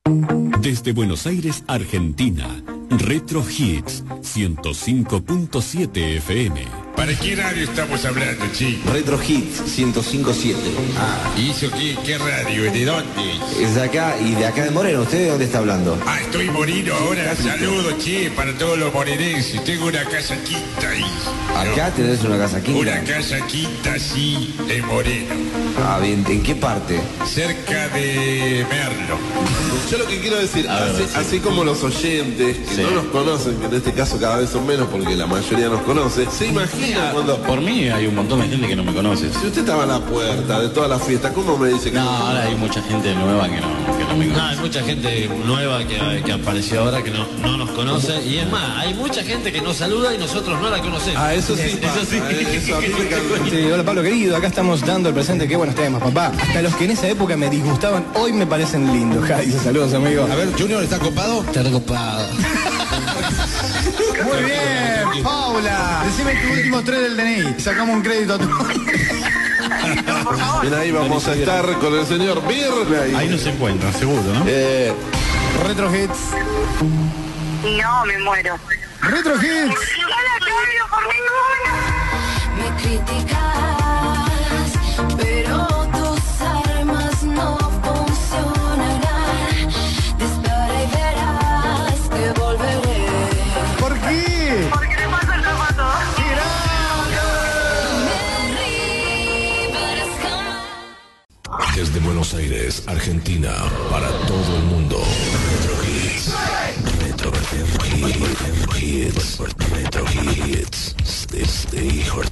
Desde Buenos Aires, Argentina, Retro Hits 105.7 FM. ¿Para qué radio estamos hablando, chico? Retro Hits 105.7. ¿Y eso qué radio? ¿De dónde? Es de acá, y de acá de Moreno. ¿Usted de dónde está hablando? Estoy moreno ahora. Saludos, che, para todos los morenenses. Tengo una casa quinta ahí. ¿Acá tenés una casa quinta? Una casa quinta, sí, de Moreno. Bien, ¿en qué parte? Cerca de Merlo. Yo lo que quiero decir, así como los oyentes que no nos conocen, que en este caso cada vez son menos porque la mayoría nos conoce, se imagina cuando... Por mí hay un montón de gente que no me conoce. Si usted estaba a la puerta de toda la fiesta, ¿cómo me dice que no? Ahora hay mucha gente nueva que no me conoce. Hay mucha gente nueva que apareció ahora que no nos conoce. Y es más, hay mucha gente que nos saluda y nosotros no la conocemos. Eso sí. Eso sí. Eso aplica. Sí, hola Pablo querido, acá estamos dando el presente, qué buenos temas, papá. Hasta los que en esa época me disgustaban, hoy me parecen lindos. Dice saludos, amigo. A ver, Junior, ¿está copado? Está recopado. Muy bien, Paula. Decime tu último 3 del DNI. Sacamos un crédito a tu... Bien, ahí vamos a estar con el señor Bir. Ahí no se encuentran, seguro, ¿no? Retro Hits. No, me muero. Retro Hits. No la cambio por ninguna. Me criticas, pero tus armas no funcionarán. Dispara y verás que volveré. ¿Por qué? Porque le pasa el zapato. Desde Buenos Aires, Argentina, para todo el mundo. Retro Hits. Retro Hits. Retro Hits. Stay hard.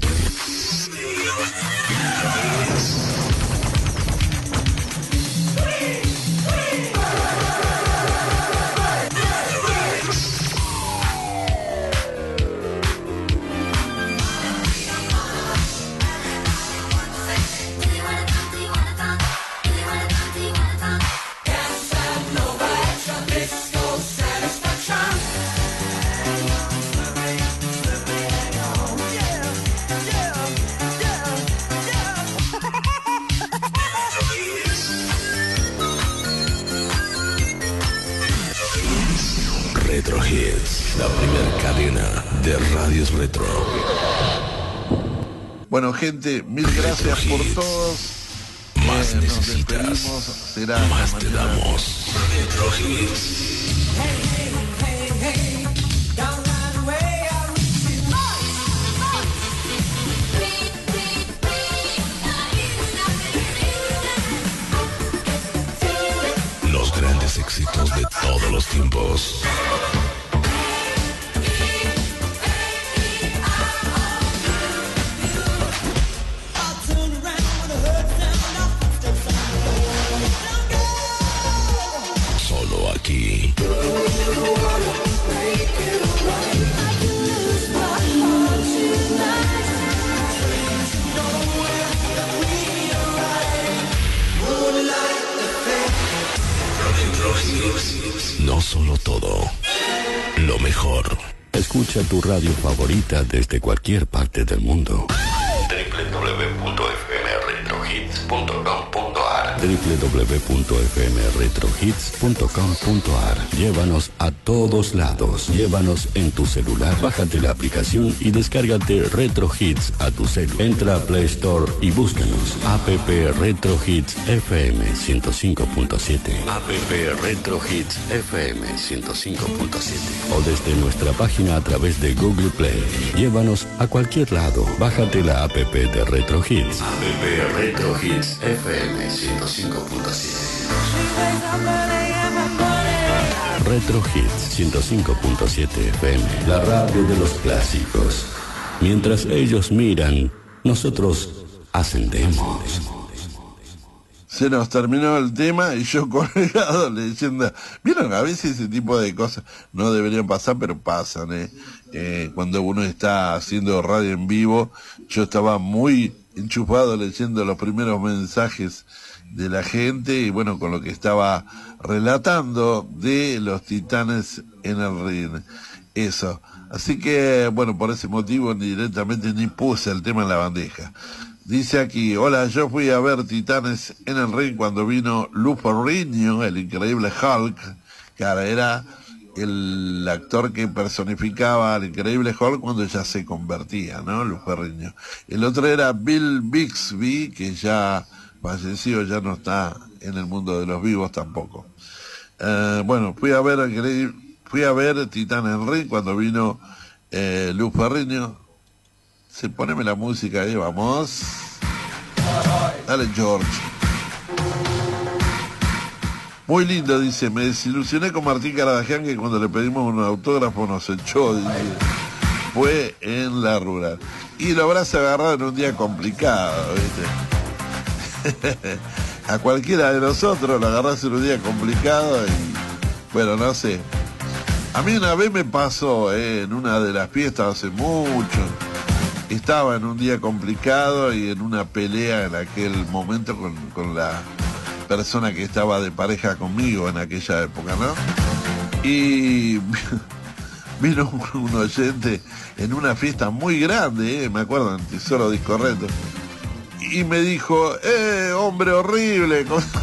Retro Hits, la primera cadena de radios retro. Bueno, gente, mil gracias por todos. Más necesitas, más te damos. Retro Hits. Los grandes éxitos de todos los tiempos. Solo aquí. No solo todo, lo mejor. Escucha tu radio favorita desde cualquier parte del mundo. www.fmretrohits.com.ar www.fmretrohits.com.ar. Llévanos a todos lados. Llévanos en tu celular. Bájate la aplicación y descárgate Retro Hits a tu celular. Entra a Play Store y búscanos. App Retro Hits FM 105.7. App Retro Hits FM 105.7. O desde nuestra página a través de Google Play. Llévanos a cualquier lado. Bájate la app de Retro Hits. App Retro Hits FM 105.7. Retro Hits 105.7 FM, la radio de los clásicos. Mientras ellos miran, nosotros ascendemos. Se nos terminó el tema y yo colgado leyendo. Vieron, a veces ese tipo de cosas no deberían pasar, pero pasan, cuando uno está haciendo radio en vivo, yo estaba muy enchufado leyendo los primeros mensajes de la gente y bueno, con lo que estaba relatando de los Titanes en el ring. Eso. Así que, bueno, por ese motivo directamente ni puse el tema en la bandeja. Dice aquí, hola, yo fui a ver Titanes en el ring cuando vino Lou Ferrigno, el increíble Hulk, que ahora era el actor que personificaba al increíble Hulk cuando ya se convertía, ¿no? Lou Ferrigno. El otro era Bill Bixby, que ya fallecido, ya no está en el mundo de los vivos tampoco. Bueno, fui a ver Titanes en el ring cuando vino Lou Ferrigno. Poneme la música ahí, vamos. Dale, George. Muy lindo, dice, me desilusioné con Martín Caradagian, que cuando le pedimos un autógrafo nos echó, dice. Fue en la rural. Y lo habrás agarrado en un día complicado, ¿viste? A cualquiera de nosotros lo agarrás en un día complicado y, bueno, no sé. A mí una vez me pasó, en una de las fiestas hace mucho, estaba en un día complicado y en una pelea en aquel momento con la persona que estaba de pareja conmigo en aquella época, ¿no? Y vino un oyente en una fiesta muy grande, me acuerdo, en Tesoro Discorreto, y me dijo, hombre horrible,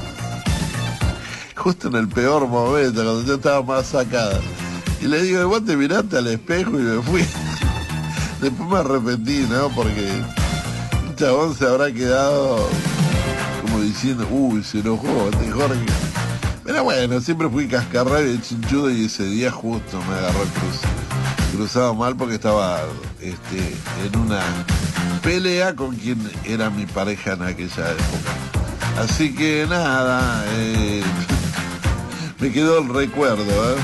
justo en el peor momento, cuando yo estaba más sacada. Y le digo, vos te miraste al espejo y me fui. Después me arrepentí, ¿no? Porque un chabón se habrá quedado como diciendo, uy, se enojó, este Jorge. Pero bueno, siempre fui cascarrabia y chinchudo y ese día justo me agarró cruzado mal porque estaba en una pelea con quien era mi pareja en aquella época. Así que nada, me quedó el recuerdo, ¿eh?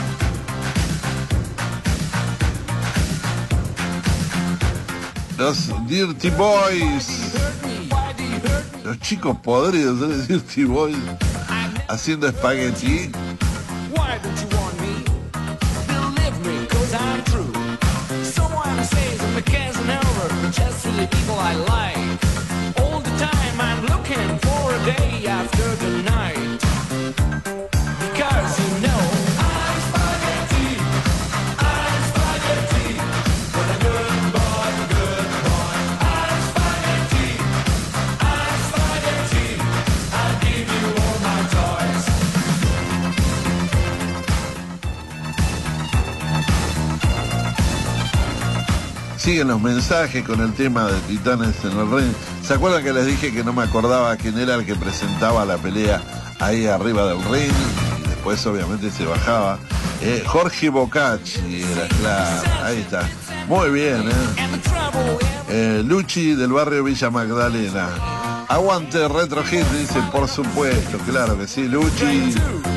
Los Dirty Boys, los chicos podridos, los Dirty Boys, haciendo espagueti. Siguen los mensajes con el tema de Titanes en el ring. ¿Se acuerdan que les dije que no me acordaba quién era el que presentaba la pelea ahí arriba del ring? Y después obviamente se bajaba. Jorge Bocacci era, claro, ahí está. Muy bien, Luchi del barrio Villa Magdalena. Aguante Retro Hit, dice, por supuesto, claro que sí, Luchi.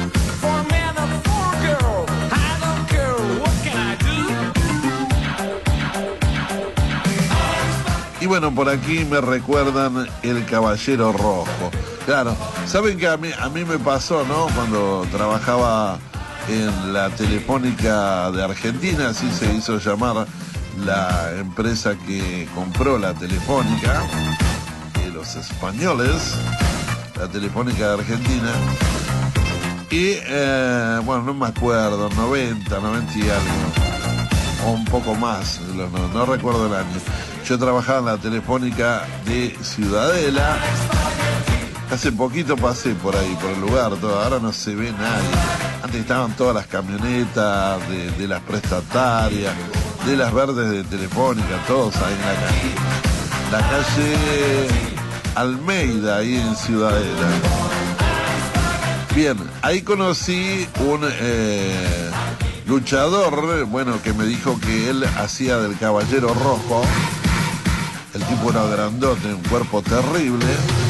Y bueno, por aquí me recuerdan el Caballero Rojo. Claro, saben que a mí me pasó, ¿no? Cuando trabajaba en la Telefónica de Argentina, así se hizo llamar la empresa que compró la Telefónica, los españoles, la Telefónica de Argentina. Y, bueno, no me acuerdo, 90 y algo, o un poco más, no recuerdo el año. Yo trabajaba en la Telefónica de Ciudadela. Hace poquito pasé por ahí, por el lugar, todo. Ahora no se ve nadie. Antes estaban todas las camionetas de las prestatarias, de las verdes de Telefónica, todos ahí en la calle Almeida, ahí en Ciudadela. Bien, ahí conocí un luchador, bueno, que me dijo que él hacía del Caballero Rojo. El tipo era grandote, un cuerpo terrible.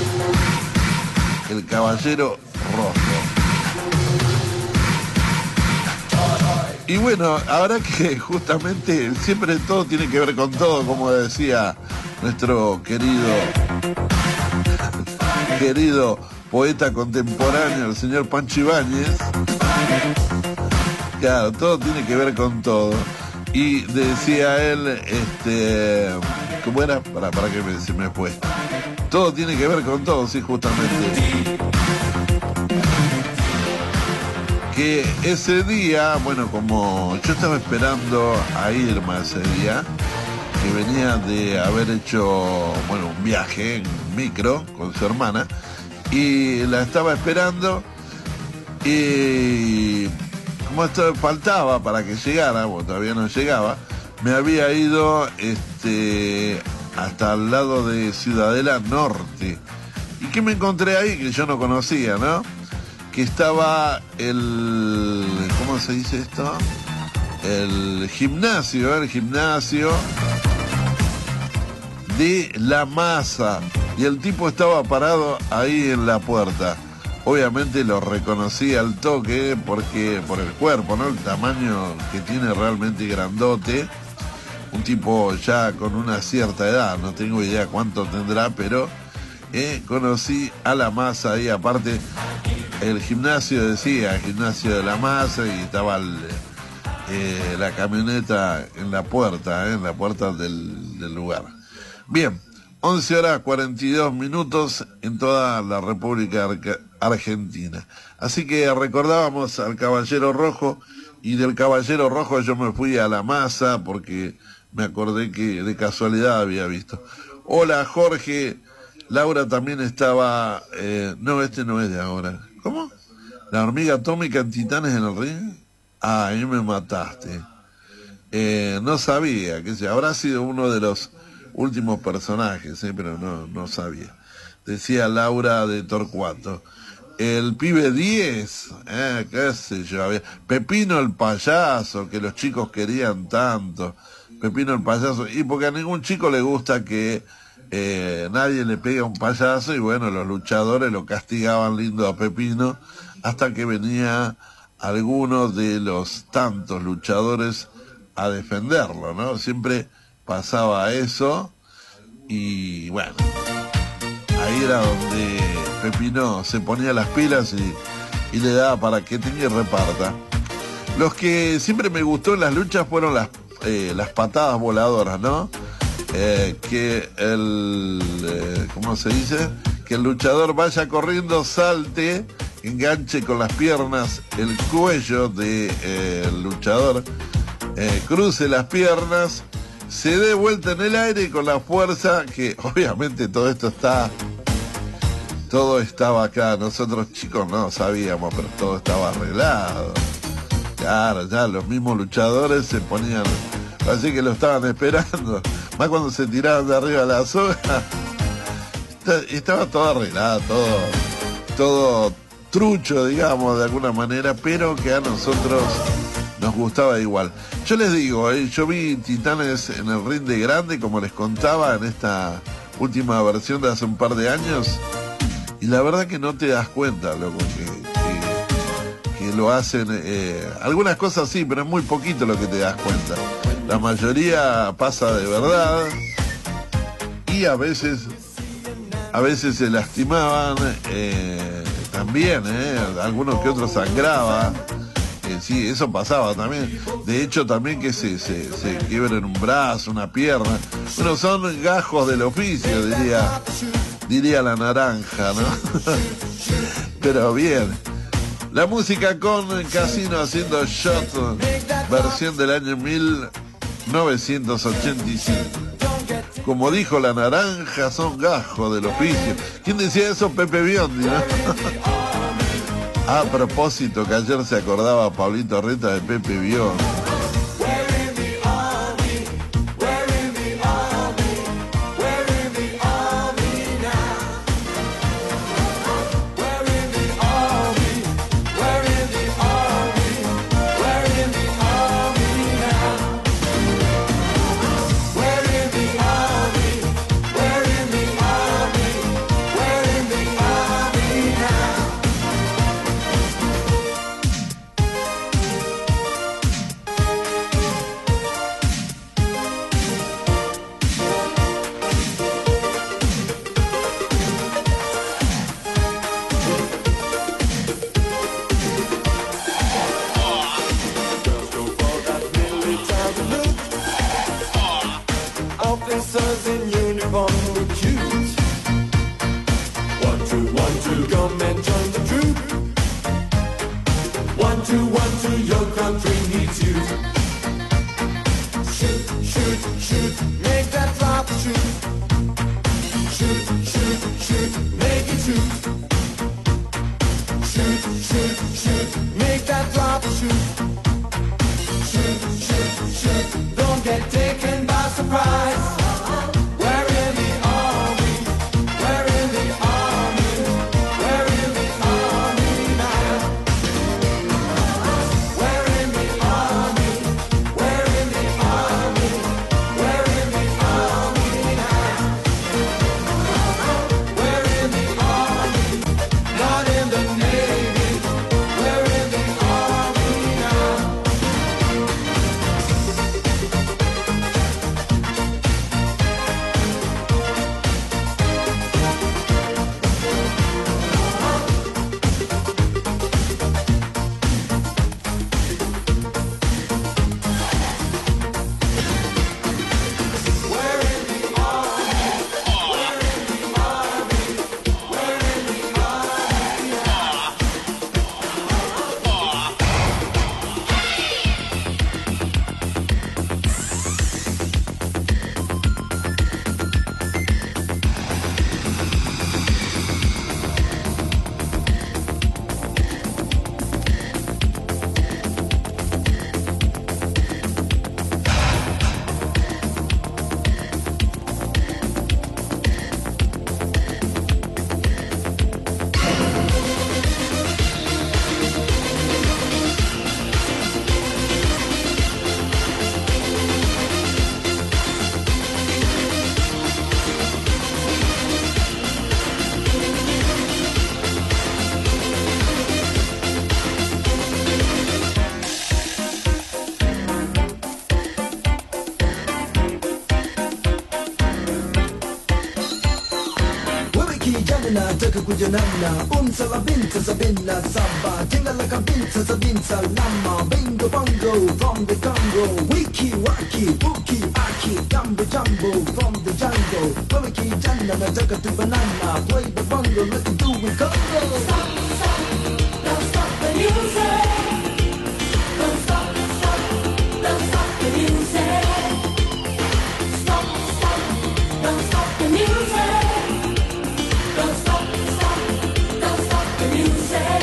El Caballero Rojo. Y bueno, ahora que justamente siempre todo tiene que ver con todo, como decía nuestro querido poeta contemporáneo, el señor Pancho Ibáñez. Claro, todo tiene que ver con todo. Y decía él, ¿cómo era? Para que se me fue. Todo tiene que ver con todo, sí, justamente. Que ese día, bueno, como yo estaba esperando a irme ese día, que venía de haber hecho, bueno, un viaje en micro con su hermana y la estaba esperando y como esto faltaba para que llegara, bueno, todavía no llegaba, me había ido hasta el lado de Ciudadela Norte. ¿Y qué me encontré ahí que yo no conocía, no? Que estaba ¿cómo se dice esto? El gimnasio de La Masa. Y el tipo estaba parado ahí en la puerta. Obviamente lo reconocí al toque porque por el cuerpo, ¿no? El tamaño que tiene realmente grandote. Un tipo ya con una cierta edad, no tengo idea cuánto tendrá, pero conocí a La Masa ahí. Aparte, el gimnasio decía, gimnasio de La Masa, y estaba la camioneta en la puerta del lugar. Bien, 11:42 en toda la República Argentina. Así que recordábamos al Caballero Rojo, y del Caballero Rojo yo me fui a La Masa porque me acordé que de casualidad había visto. Hola Jorge, Laura también estaba, no, este no es de ahora. ¿Cómo? ¿La hormiga atómica en Titanes en el Ring? Ah, ahí me mataste. No sabía, que habrá sido uno de los últimos personajes, pero no sabía. Decía Laura de Torcuato. El pibe 10, qué sé yo, Pepino el payaso, que los chicos querían tanto. Pepino el payaso, y porque a ningún chico le gusta que nadie le pegue a un payaso, y bueno, los luchadores lo castigaban lindo a Pepino, hasta que venía alguno de los tantos luchadores a defenderlo, ¿no? Siempre pasaba eso, y bueno, ahí era donde Pepino se ponía las pilas y le daba para que tenga y reparta. Los que siempre me gustó en las luchas fueron las patadas voladoras, ¿no? Que ¿cómo se dice? Que el luchador vaya corriendo, salte, enganche con las piernas el cuello del luchador, cruce las piernas, se dé vuelta en el aire y con la fuerza, que obviamente todo estaba acá, nosotros chicos no sabíamos, pero todo estaba arreglado. Claro, ya los mismos luchadores se ponían, así que lo estaban esperando, más cuando se tiraban de arriba la soga. Estaba todo arreglado, todo trucho, digamos, de alguna manera, pero que a nosotros nos gustaba igual. Yo les digo, yo vi Titanes en el Ring de Grande, como les contaba, en esta última versión de hace un par de años, y la verdad que no te das cuenta, loco, que lo hacen, algunas cosas sí, pero es muy poquito lo que te das cuenta. La mayoría pasa de verdad, y a veces se lastimaban, también, algunos que otros sangraban. Sí, eso pasaba también. De hecho, también que se quiebren un brazo, una pierna. Bueno, son gajos del oficio, diría la naranja, ¿no? Pero bien. La música con Casino haciendo Shot, versión del año 1985. Como dijo la naranja, son gajos del oficio. ¿Quién decía eso? Pepe Biondi, ¿no? A propósito, que ayer se acordaba Pablito Reta de Pepe Biondi. Officers in uniform recruits. 1, 2, 1, 2, come and join the troop. 1, 2, 1, 2, your country needs you. Shoot. shoot, shoot, make that drop shoot. Shoot, shoot, shoot, make it shoot. Shoot, shoot, shoot, make that drop shoot. Shoot, shoot, shoot, don't get taken by surprise. We're in the army, we're in the army, we're in the army now. We're in the army, we're in the army, we're in the army now. We're in the army, not in the Navy. We're in the army now. Kujanana, unsa la binta sabina saba, jingle like a binta lama, bingo bongo from the Congo, wiki waki, wookie aki, gumbo jumbo from the jungle, wiki jana na jaga to banana, play the bongo, let it do it Congo. Stop, stop, don't stop the music. Don't stop, stop, don't stop the music. Stop, stop, don't stop the music. Don't stop, stop, don't stop the music.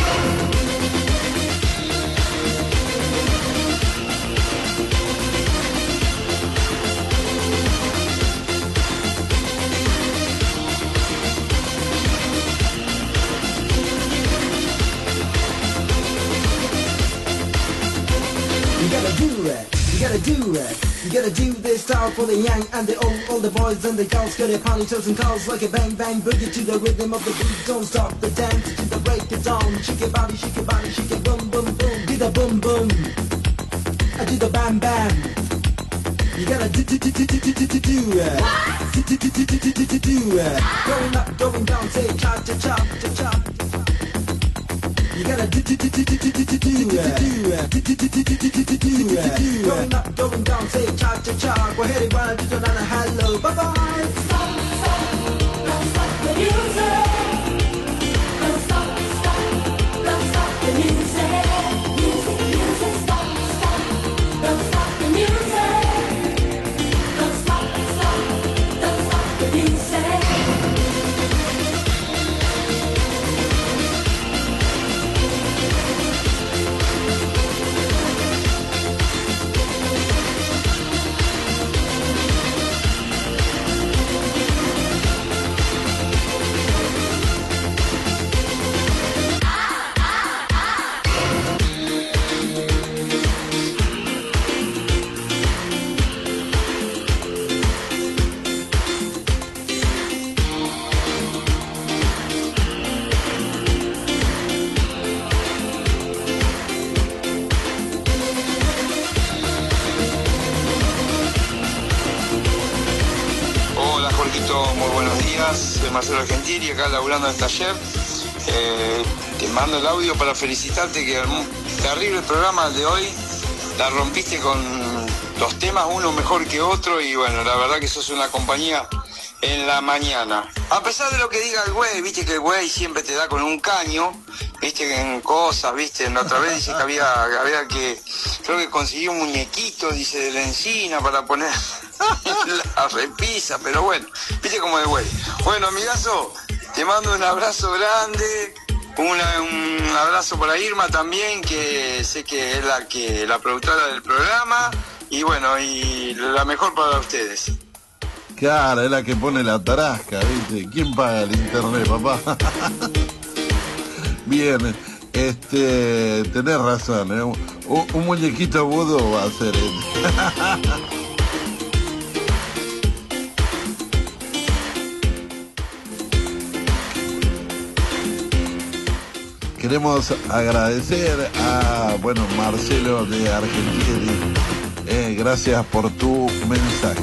You gotta do it, you gotta do it. You gotta do this style for the young and the old. All the boys and the girls got their ponytails and calls like a bang bang boogie to the rhythm of the beat. Don't stop the dance to the break it down. Shake your body, shake your body, shake it boom boom boom. Do the boom boom, I do the bam bam. You gotta do it. Do it. Going up, going down, say cha cha cha cha cha. You gotta do it. Going up, going down, say cha cha cha. Go ahead and run, do another hello, bye bye. Stop, stop, don't stop the music. Don't stop, stop, don't stop the music. Music, music, stop, stop, don't stop the music. Don't stop, stop, don't stop the music. Muy buenos días, soy Marcelo Argentini, acá laburando en el taller. Te mando el audio para felicitarte, que un terrible programa el de hoy. La rompiste con los temas, uno mejor que otro, y bueno, la verdad que sos una compañía en la mañana. A pesar de lo que diga el güey, viste que el güey siempre te da con un caño, viste, en cosas, viste. La otra vez dice que había que, creo que consiguió un muñequito, dice, de la encina para poner la repisa, pero bueno, viste como el güey. Bueno, amigazo, te mando un abrazo grande. Un abrazo para Irma también, que sé que es la productora del programa, y bueno, y la mejor para ustedes. Claro, es la que pone la tarasca, ¿viste? ¿Quién paga el internet, papá? Bien, tenés razón, ¿eh? Un muñequito vudú va a ser Queremos agradecer a, Marcelo de Argentina. Gracias por tu mensaje.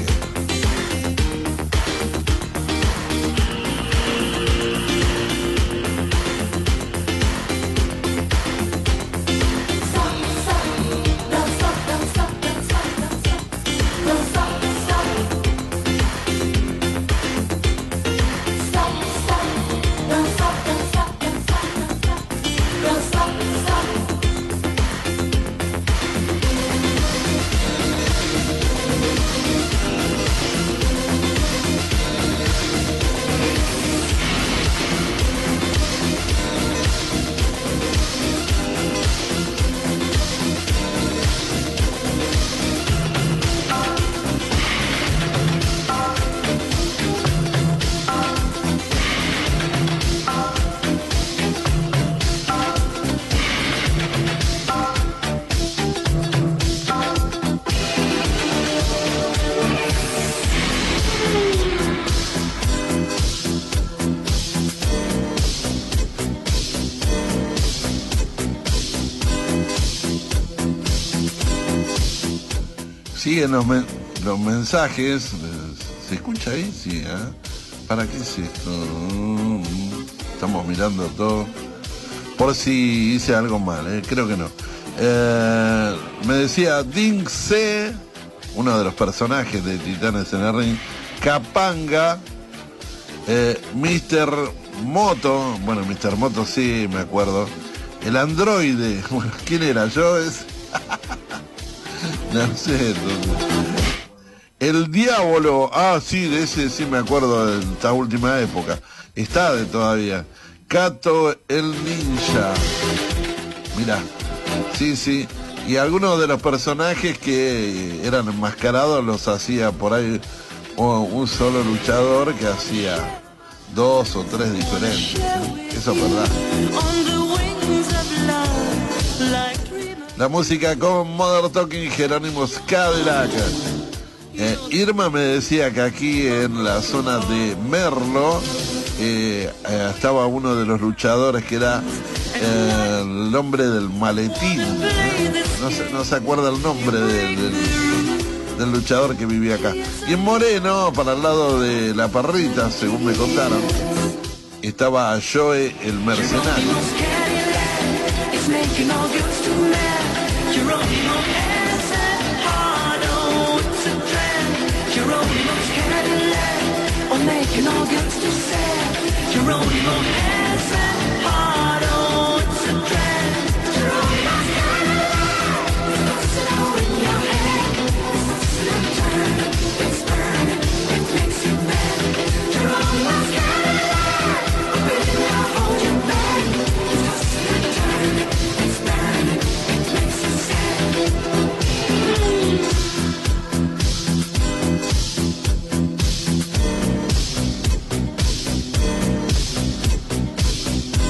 Siguen los mensajes. ¿Se escucha ahí? Sí, ¿eh? ¿Para qué es esto? Estamos mirando todo. Por si hice algo mal, creo que no. Me decía Ding C, uno de los personajes de Titanes en el Ring, Capanga, Mr. Moto, bueno, Mr. Moto sí, me acuerdo. El androide, bueno, ¿quién era? Yo es... No sé, el Diablo, sí, de ese sí me acuerdo de esta última época. Está de todavía. Cato el Ninja. Mirá, sí. Y algunos de los personajes que eran enmascarados los hacía por ahí un solo luchador que hacía 2 o 3 diferentes. Eso es verdad. La música con Modern Talking, Jerónimos Cadillac. Irma me decía que aquí en la zona de Merlo estaba uno de los luchadores que era el hombre del maletín. No se acuerda el nombre del luchador que vivía acá. Y en Moreno, para el lado de La Parrita, según me contaron, estaba Joe el mercenario.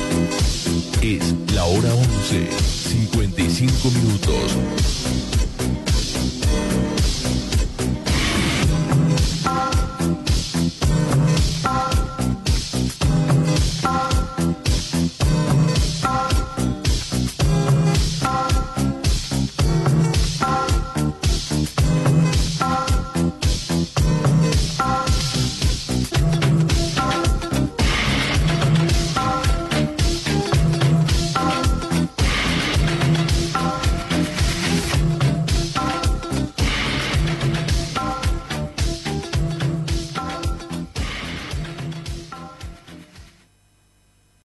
Es la hora 11:55.